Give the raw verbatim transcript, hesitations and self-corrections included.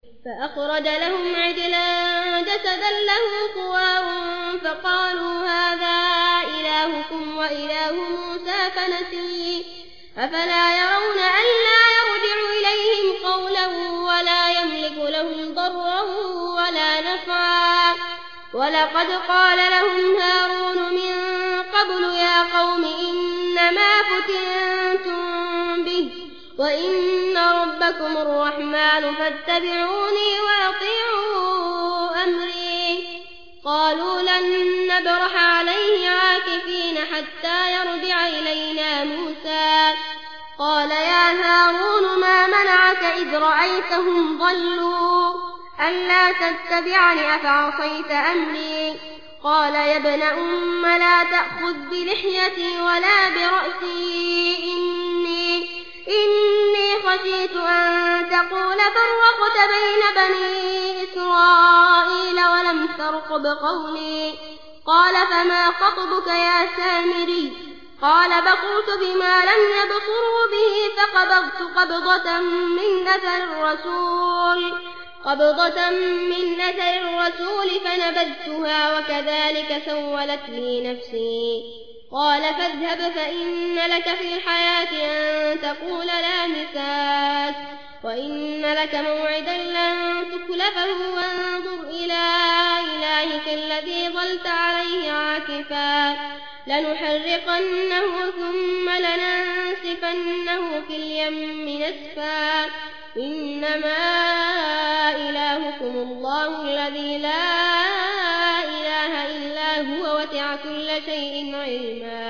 فأخرج لهم عجلا جسدا له خوار فقالوا هذا إلهكم وإله موسى فنسي أفلا يرون ألا يرجع إليهم قولا ولا يملك لهم ضرا ولا نفعا ولقد قال لهم هارون من قبل يا قوم إنما فتنتم به وإن ربكم الرحمن فاتبعوني وأطيعوا أمري قالوا لن نبرح عليه عاكفين حتى يرجع إلينا موسى قال يا هارون ما منعك إذ رأيتهم ضلوا ألا تتبعني أفعصيت أمري قال يا ابن أم لا تأخذ بلحيتي ولا برأسي إني, إني خشيت أن تقول فرقت بين بني إسرائيل ولم ترقب قولي قال فما خطبك يا سامري قال بقلت بما لم يبصروا به فقبضت قبضة من أثر الرسول قبضة من أثر الرسول فنبذتها وكذلك سولت لي نفسي قال فاذهب فإن لك في الحياة أن تقول لا مساس وإن لك موعدا لن تخلفه وانظر إلى إلهك الذي ظلت عليه عاكفا لنحرقنه ثم لننسفنه في اليم نسفا إنما إلهكم الله الذي لا إله إلا هو وسع كل شيء علما